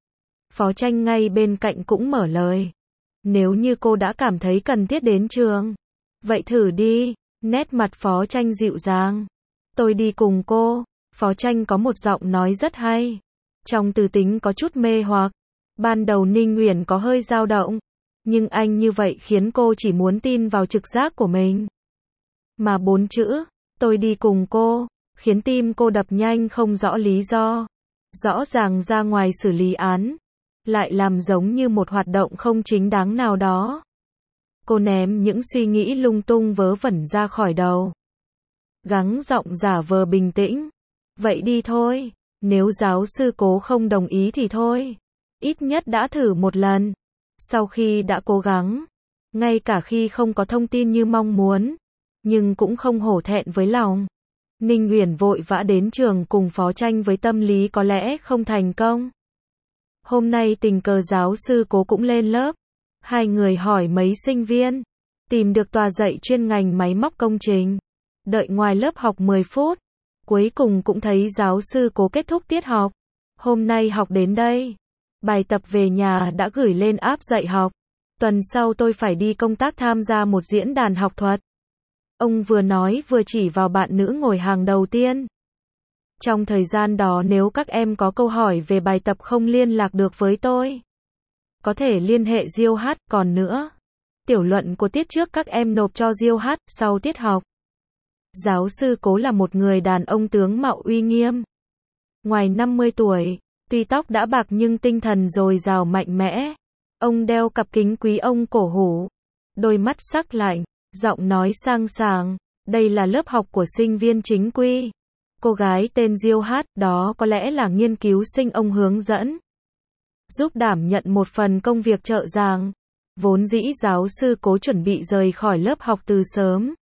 Phó Tranh ngay bên cạnh cũng mở lời. Nếu như cô đã cảm thấy cần thiết đến trường, vậy thử đi. Nét mặt Phó Tranh dịu dàng. Tôi đi cùng cô. Phó Tranh có một giọng nói rất hay. Trong từ tính có chút mê hoặc. Ban đầu Ninh Uyển có hơi dao động. Nhưng anh như vậy khiến cô chỉ muốn tin vào trực giác của mình. Mà 4 chữ, tôi đi cùng cô, khiến tim cô đập nhanh không rõ lý do. Rõ ràng ra ngoài xử lý án, lại làm giống như một hoạt động không chính đáng nào đó. Cô ném những suy nghĩ lung tung vớ vẩn ra khỏi đầu. Gắng giọng giả vờ bình tĩnh. Vậy đi thôi, nếu giáo sư Cố không đồng ý thì thôi. Ít nhất đã thử một lần. Sau khi đã cố gắng, ngay cả khi không có thông tin như mong muốn, nhưng cũng không hổ thẹn với lòng. Ninh Uyển vội vã đến trường cùng Phó Tranh với tâm lý có lẽ không thành công. Hôm nay tình cờ giáo sư Cố cũng lên lớp. Hai người hỏi mấy sinh viên, tìm được tòa dạy chuyên ngành máy móc công trình. Đợi ngoài lớp học 10 phút, cuối cùng cũng thấy giáo sư Cố kết thúc tiết học. Hôm nay học đến đây. Bài tập về nhà đã gửi lên app dạy học. Tuần sau tôi phải đi công tác tham gia một diễn đàn học thuật. Ông vừa nói vừa chỉ vào bạn nữ ngồi hàng đầu tiên. Trong thời gian đó nếu các em có câu hỏi về bài tập không liên lạc được với tôi, có thể liên hệ Diêu Hát. Còn nữa, tiểu luận của tiết trước các em nộp cho Diêu Hát sau tiết học. Giáo sư Cố là một người đàn ông tướng mạo uy nghiêm. Ngoài 50 tuổi, tuy tóc đã bạc nhưng tinh thần dồi dào mạnh mẽ. Ông đeo cặp kính quý ông cổ hủ, đôi mắt sắc lạnh, giọng nói sang sảng. Đây là lớp học của sinh viên chính quy. Cô gái tên Diêu Hát, đó có lẽ là nghiên cứu sinh ông hướng dẫn, giúp đảm nhận một phần công việc trợ giảng. Vốn dĩ giáo sư Cố chuẩn bị rời khỏi lớp học từ sớm.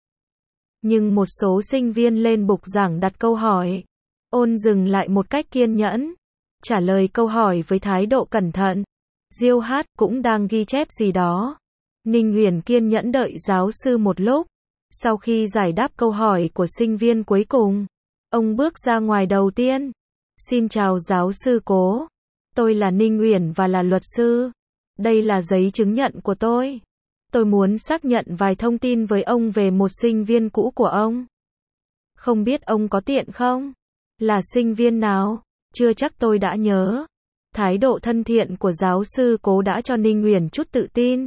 Nhưng một số sinh viên lên bục giảng đặt câu hỏi. Ôn dừng lại một cách kiên nhẫn, trả lời câu hỏi với thái độ cẩn thận. Diêu Hát cũng đang ghi chép gì đó. Ninh Uyển kiên nhẫn đợi giáo sư một lúc. Sau khi giải đáp câu hỏi của sinh viên cuối cùng, ông bước ra ngoài đầu tiên. Xin chào giáo sư Cố. Tôi là Ninh Uyển và là luật sư. Đây là giấy chứng nhận của tôi. Tôi muốn xác nhận vài thông tin với ông về một sinh viên cũ của ông. Không biết ông có tiện không? Là sinh viên nào? Chưa chắc tôi đã nhớ. Thái độ thân thiện của giáo sư Cố đã cho Ninh Uyển chút tự tin.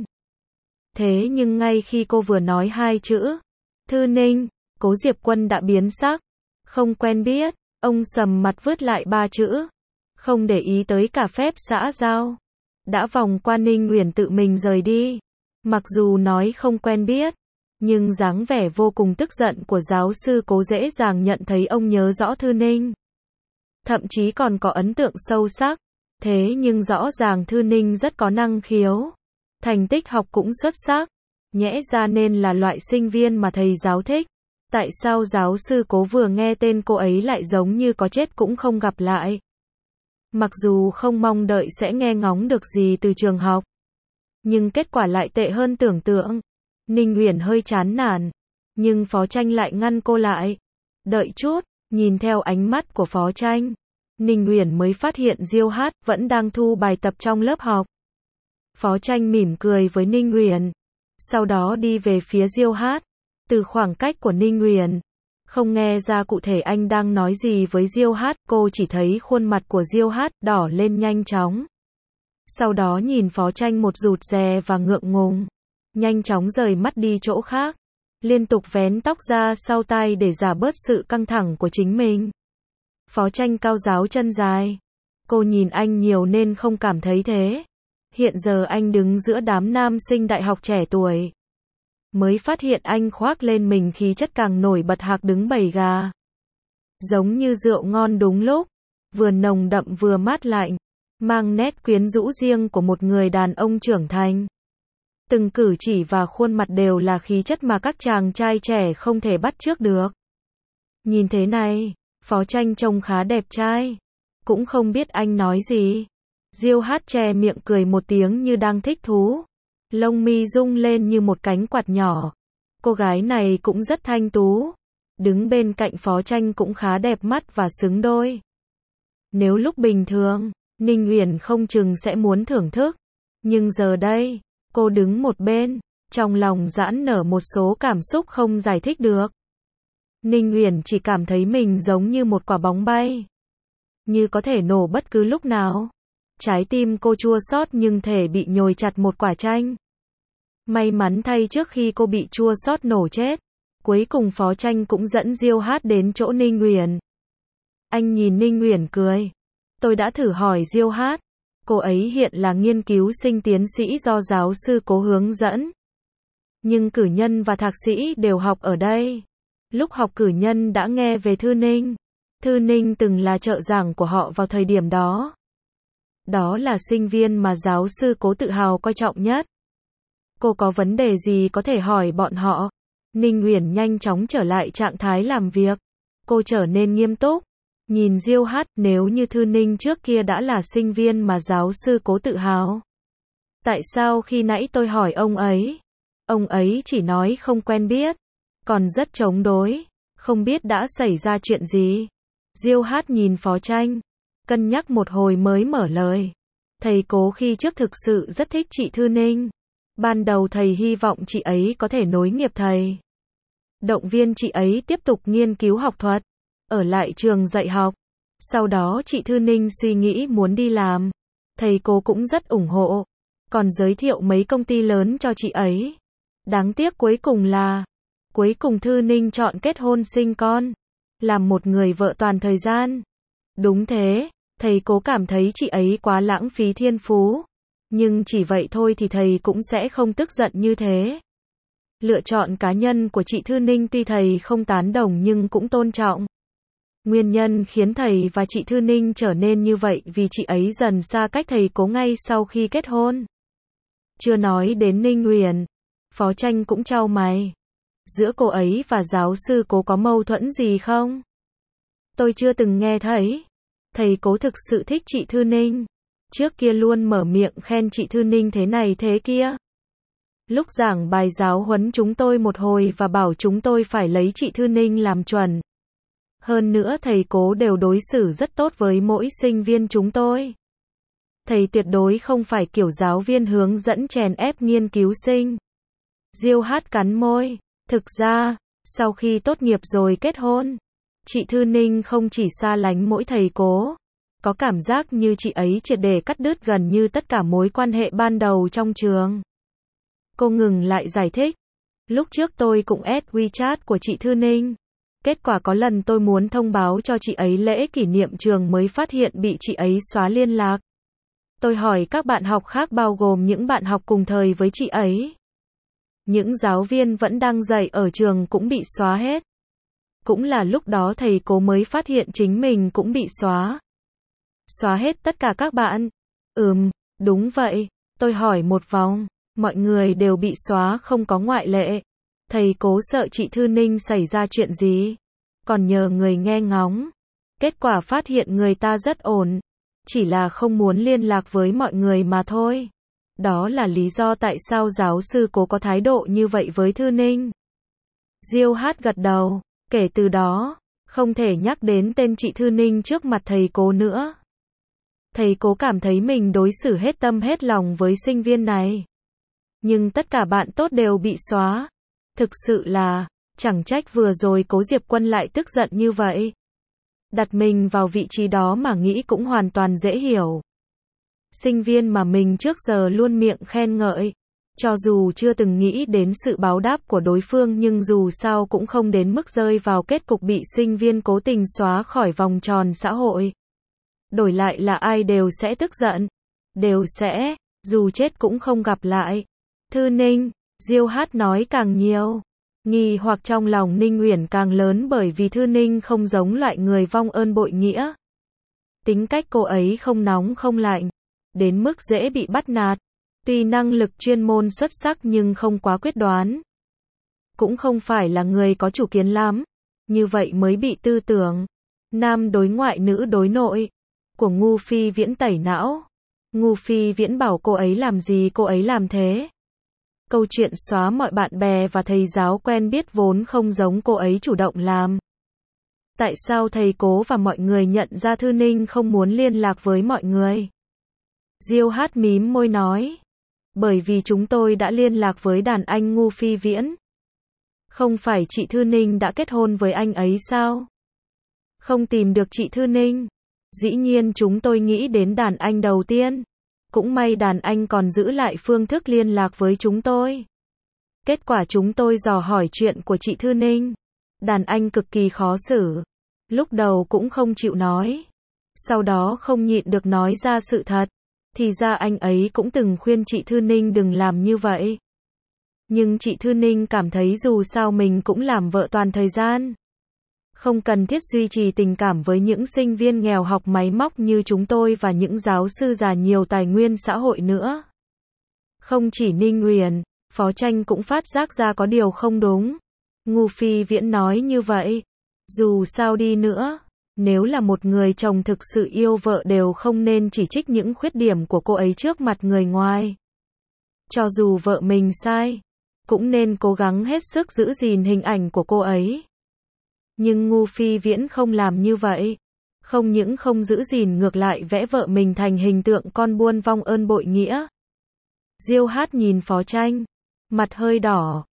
Thế nhưng ngay khi cô vừa nói hai chữ Thư Ninh, Cố Diệp Quân đã biến sắc. Không quen biết. Ông sầm mặt vứt lại ba chữ. Không để ý tới cả phép xã giao. Đã vòng qua Ninh Uyển tự mình rời đi. Mặc dù nói không quen biết, nhưng dáng vẻ vô cùng tức giận của giáo sư Cố dễ dàng nhận thấy ông nhớ rõ Thư Ninh. Thậm chí còn có ấn tượng sâu sắc. Thế nhưng rõ ràng Thư Ninh rất có năng khiếu. Thành tích học cũng xuất sắc. Nhẽ ra nên là loại sinh viên mà thầy giáo thích. Tại sao giáo sư Cố vừa nghe tên cô ấy lại giống như có chết cũng không gặp lại? Mặc dù không mong đợi sẽ nghe ngóng được gì từ trường học, nhưng kết quả lại tệ hơn tưởng tượng. Ninh Uyển hơi chán nản, nhưng Phó Tranh lại ngăn cô lại. Đợi chút, nhìn theo ánh mắt của Phó Tranh, Ninh Uyển mới phát hiện Diêu Hát vẫn đang thu bài tập trong lớp học. Phó Tranh mỉm cười với Ninh Uyển, sau đó đi về phía Diêu Hát. Từ khoảng cách của Ninh Uyển, không nghe ra cụ thể anh đang nói gì với Diêu Hát, cô chỉ thấy khuôn mặt của Diêu Hát đỏ lên nhanh chóng. Sau đó nhìn Phó Tranh một rụt rè và ngượng ngùng, nhanh chóng rời mắt đi chỗ khác, liên tục vén tóc ra sau tai để giả bớt sự căng thẳng của chính mình. Phó Tranh cao giáo chân dài. Cô nhìn anh nhiều nên không cảm thấy thế. Hiện giờ anh đứng giữa đám nam sinh đại học trẻ tuổi, mới phát hiện anh khoác lên mình khí chất càng nổi bật hạc đứng bầy gà. Giống như rượu ngon đúng lúc, vừa nồng đậm vừa mát lạnh, mang nét quyến rũ riêng của một người đàn ông trưởng thành. Từng cử chỉ và khuôn mặt đều là khí chất mà các chàng trai trẻ không thể bắt chước được. Nhìn thế này, Phó Tranh trông khá đẹp trai. Cũng không biết anh nói gì. Diêu Hát che miệng cười một tiếng như đang thích thú. Lông mi rung lên như một cánh quạt nhỏ. Cô gái này cũng rất thanh tú. Đứng bên cạnh Phó Tranh cũng khá đẹp mắt và xứng đôi. Nếu lúc bình thường, Ninh Uyển không chừng sẽ muốn thưởng thức. Nhưng giờ đây, cô đứng một bên, trong lòng giãn nở một số cảm xúc không giải thích được. Ninh Uyển chỉ cảm thấy mình giống như một quả bóng bay, như có thể nổ bất cứ lúc nào. Trái tim cô chua xót nhưng thể bị nhồi chặt một quả chanh. May mắn thay trước khi cô bị chua xót nổ chết, cuối cùng Phó Tranh cũng dẫn Diêu Hát đến chỗ Ninh Uyển. Anh nhìn Ninh Uyển cười. Tôi đã thử hỏi Diêu Hát. Cô ấy hiện là nghiên cứu sinh tiến sĩ do giáo sư Cố hướng dẫn. Nhưng cử nhân và thạc sĩ đều học ở đây. Lúc học cử nhân đã nghe về Thư Ninh. Thư Ninh từng là trợ giảng của họ vào thời điểm đó. Đó là sinh viên mà giáo sư Cố tự hào coi trọng nhất. Cô có vấn đề gì có thể hỏi bọn họ. Ninh Uyển nhanh chóng trở lại trạng thái làm việc. Cô trở nên nghiêm túc. Nhìn Diêu Hát, nếu như Thư Ninh trước kia đã là sinh viên mà giáo sư Cố tự hào, tại sao khi nãy tôi hỏi ông ấy chỉ nói không quen biết, còn rất chống đối, không biết đã xảy ra chuyện gì. Diêu Hát nhìn Phó Tranh, cân nhắc một hồi mới mở lời. Thầy Cố khi trước thực sự rất thích chị Thư Ninh. Ban đầu thầy hy vọng chị ấy có thể nối nghiệp thầy, động viên chị ấy tiếp tục nghiên cứu học thuật, ở lại trường dạy học. Sau đó chị Thư Ninh suy nghĩ muốn đi làm. Thầy Cố cũng rất ủng hộ, còn giới thiệu mấy công ty lớn cho chị ấy. Đáng tiếc cuối cùng Thư Ninh chọn kết hôn sinh con, làm một người vợ toàn thời gian. Đúng thế, thầy Cố cảm thấy chị ấy quá lãng phí thiên phú. Nhưng chỉ vậy thôi thì thầy cũng sẽ không tức giận như thế. Lựa chọn cá nhân của chị Thư Ninh tuy thầy không tán đồng nhưng cũng tôn trọng. Nguyên nhân khiến thầy và chị Thư Ninh trở nên như vậy vì chị ấy dần xa cách thầy Cố ngay sau khi kết hôn. Chưa nói đến Ninh Uyển, Phó Tranh cũng chau mày. Giữa cô ấy và giáo sư Cố có mâu thuẫn gì không? Tôi chưa từng nghe thấy. Thầy Cố thực sự thích chị Thư Ninh. Trước kia luôn mở miệng khen chị Thư Ninh thế này thế kia. Lúc giảng bài giáo huấn chúng tôi một hồi và bảo chúng tôi phải lấy chị Thư Ninh làm chuẩn. Hơn nữa thầy Cố đều đối xử rất tốt với mỗi sinh viên chúng tôi. Thầy tuyệt đối không phải kiểu giáo viên hướng dẫn chèn ép nghiên cứu sinh. Diêu Hát cắn môi. Thực ra, sau khi tốt nghiệp rồi kết hôn, chị Thư Ninh không chỉ xa lánh mỗi thầy cô, có cảm giác như chị ấy triệt để cắt đứt gần như tất cả mối quan hệ ban đầu trong trường. Cô ngừng lại giải thích. Lúc trước tôi cũng add WeChat của chị Thư Ninh. Kết quả có lần tôi muốn thông báo cho chị ấy lễ kỷ niệm trường mới phát hiện bị chị ấy xóa liên lạc. Tôi hỏi các bạn học khác bao gồm những bạn học cùng thời với chị ấy. Những giáo viên vẫn đang dạy ở trường cũng bị xóa hết. Cũng là lúc đó thầy cô mới phát hiện chính mình cũng bị xóa. Xóa hết tất cả các bạn. Đúng vậy. Tôi hỏi một vòng. Mọi người đều bị xóa không có ngoại lệ. Thầy cố sợ chị Thư Ninh xảy ra chuyện gì. Còn nhờ người nghe ngóng. Kết quả phát hiện người ta rất ổn. Chỉ là không muốn liên lạc với mọi người mà thôi. Đó là lý do tại sao giáo sư cố có thái độ như vậy với Thư Ninh. Diêu Hát gật đầu. Kể từ đó, không thể nhắc đến tên chị Thư Ninh trước mặt thầy cố nữa. Thầy cố cảm thấy mình đối xử hết tâm hết lòng với sinh viên này. Nhưng tất cả bạn tốt đều bị xóa. Thực sự là, chẳng trách vừa rồi Cố Diệp Quân lại tức giận như vậy. Đặt mình vào vị trí đó mà nghĩ cũng hoàn toàn dễ hiểu. Sinh viên mà mình trước giờ luôn miệng khen ngợi. Cho dù chưa từng nghĩ đến sự báo đáp của đối phương nhưng dù sao cũng không đến mức rơi vào kết cục bị sinh viên cố tình xóa khỏi vòng tròn xã hội. Đổi lại là ai đều sẽ tức giận. Đều sẽ, dù chết cũng không gặp lại. Thư Ninh, Diêu Hát nói càng nhiều. Nghi hoặc trong lòng Ninh Uyển càng lớn bởi vì Thư Ninh không giống loại người vong ơn bội nghĩa. Tính cách cô ấy không nóng không lạnh, đến mức dễ bị bắt nạt. Tuy năng lực chuyên môn xuất sắc nhưng không quá quyết đoán. Cũng không phải là người có chủ kiến lắm. Như vậy mới bị tư tưởng nam đối ngoại nữ đối nội của Ngu Phi Viễn tẩy não. Ngu Phi Viễn bảo cô ấy làm gì cô ấy làm thế. Câu chuyện xóa mọi bạn bè và thầy giáo quen biết vốn không giống cô ấy chủ động làm. Tại sao thầy cố và mọi người nhận ra Thư Ninh không muốn liên lạc với mọi người? Diêu Hát mím môi nói. Bởi vì chúng tôi đã liên lạc với đàn anh Ngu Phi Viễn. Không phải chị Thư Ninh đã kết hôn với anh ấy sao? Không tìm được chị Thư Ninh. Dĩ nhiên chúng tôi nghĩ đến đàn anh đầu tiên. Cũng may đàn anh còn giữ lại phương thức liên lạc với chúng tôi. Kết quả chúng tôi dò hỏi chuyện của chị Thư Ninh. Đàn anh cực kỳ khó xử. Lúc đầu cũng không chịu nói. Sau đó không nhịn được nói ra sự thật. Thì ra anh ấy cũng từng khuyên chị Thư Ninh đừng làm như vậy. Nhưng chị Thư Ninh cảm thấy dù sao mình cũng làm vợ toàn thời gian. Không cần thiết duy trì tình cảm với những sinh viên nghèo học máy móc như chúng tôi và những giáo sư già nhiều tài nguyên xã hội nữa. Không chỉ Ninh Uyển, Phó Tranh cũng phát giác ra có điều không đúng. Ngu Phi Viễn nói như vậy. Dù sao đi nữa, nếu là một người chồng thực sự yêu vợ đều không nên chỉ trích những khuyết điểm của cô ấy trước mặt người ngoài. Cho dù vợ mình sai, cũng nên cố gắng hết sức giữ gìn hình ảnh của cô ấy. Nhưng Ngu Phi Viễn không làm như vậy. Không những không giữ gìn ngược lại vẽ vợ mình thành hình tượng con buôn vong ơn bội nghĩa. Diêu Hát nhìn Phó Tranh. Mặt hơi đỏ.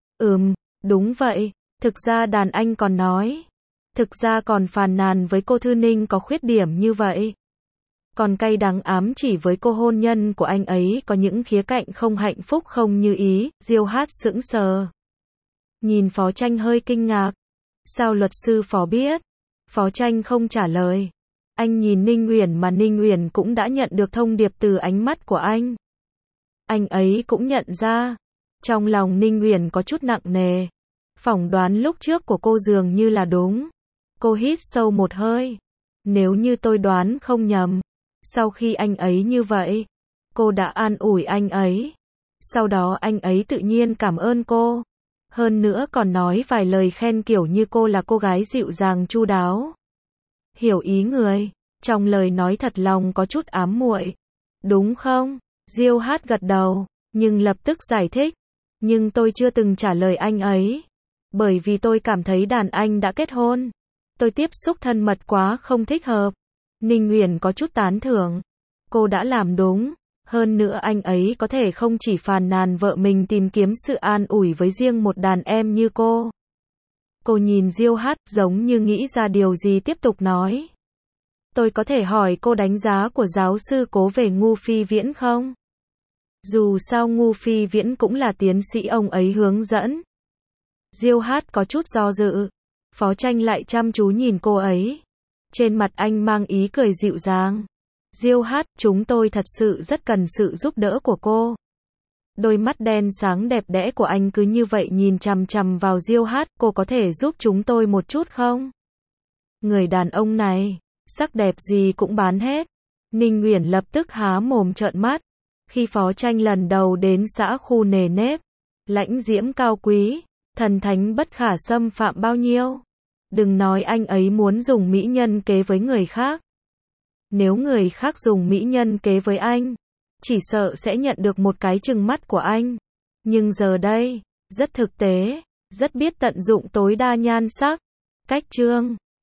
Đúng vậy. Thực ra đàn anh còn nói. Thực ra còn phàn nàn với cô Thư Ninh có khuyết điểm như vậy. Còn cay đắng ám chỉ với cô hôn nhân của anh ấy có những khía cạnh không hạnh phúc không như ý. Diêu Hát sững sờ. Nhìn Phó Tranh hơi kinh ngạc. Sao luật sư Phó biết? Phó Tranh không trả lời. Anh nhìn Ninh Uyển mà Ninh Uyển cũng đã nhận được thông điệp từ ánh mắt của anh. Anh ấy cũng nhận ra. Trong lòng Ninh Uyển có chút nặng nề. Phỏng đoán lúc trước của cô dường như là đúng. Cô hít sâu một hơi. Nếu như tôi đoán không nhầm. Sau khi anh ấy như vậy, cô đã an ủi anh ấy. Sau đó anh ấy tự nhiên cảm ơn cô. Hơn nữa còn nói vài lời khen kiểu như cô là cô gái dịu dàng chu đáo. Hiểu ý người. Trong lời nói thật lòng có chút ám muội. Đúng không? Diêu Hát gật đầu. Nhưng lập tức giải thích. Nhưng tôi chưa từng trả lời anh ấy. Bởi vì tôi cảm thấy đàn anh đã kết hôn. Tôi tiếp xúc thân mật quá không thích hợp. Ninh Uyển có chút tán thưởng. cô đã làm đúng. Hơn nữa anh ấy có thể không chỉ phàn nàn vợ mình tìm kiếm sự an ủi với riêng một đàn em như cô. Cô nhìn Diêu Hát giống như nghĩ ra điều gì tiếp tục nói. Tôi có thể hỏi cô đánh giá của giáo sư Cố về Ngô Phi Viễn không? Dù sao Ngô Phi Viễn cũng là tiến sĩ ông ấy hướng dẫn. Diêu Hát có chút do dự. Phó Tranh lại chăm chú nhìn cô ấy. Trên mặt anh mang ý cười dịu dàng. Diêu Hát, chúng tôi thật sự rất cần sự giúp đỡ của cô. Đôi mắt đen sáng đẹp đẽ của anh cứ như vậy nhìn chằm chằm vào Diêu Hát, cô có thể giúp chúng tôi một chút không? Người đàn ông này, sắc đẹp gì cũng bán hết. Ninh Uyển lập tức há mồm trợn mắt. Khi Phó Tranh lần đầu đến xã khu nề nếp, lãnh diễm cao quý, thần thánh bất khả xâm phạm bao nhiêu. Đừng nói anh ấy muốn dùng mỹ nhân kế với người khác. Nếu người khác dùng mỹ nhân kế với anh, chỉ sợ sẽ nhận được một cái trừng mắt của anh. Nhưng giờ đây, rất thực tế, rất biết tận dụng tối đa nhan sắc. Cách chương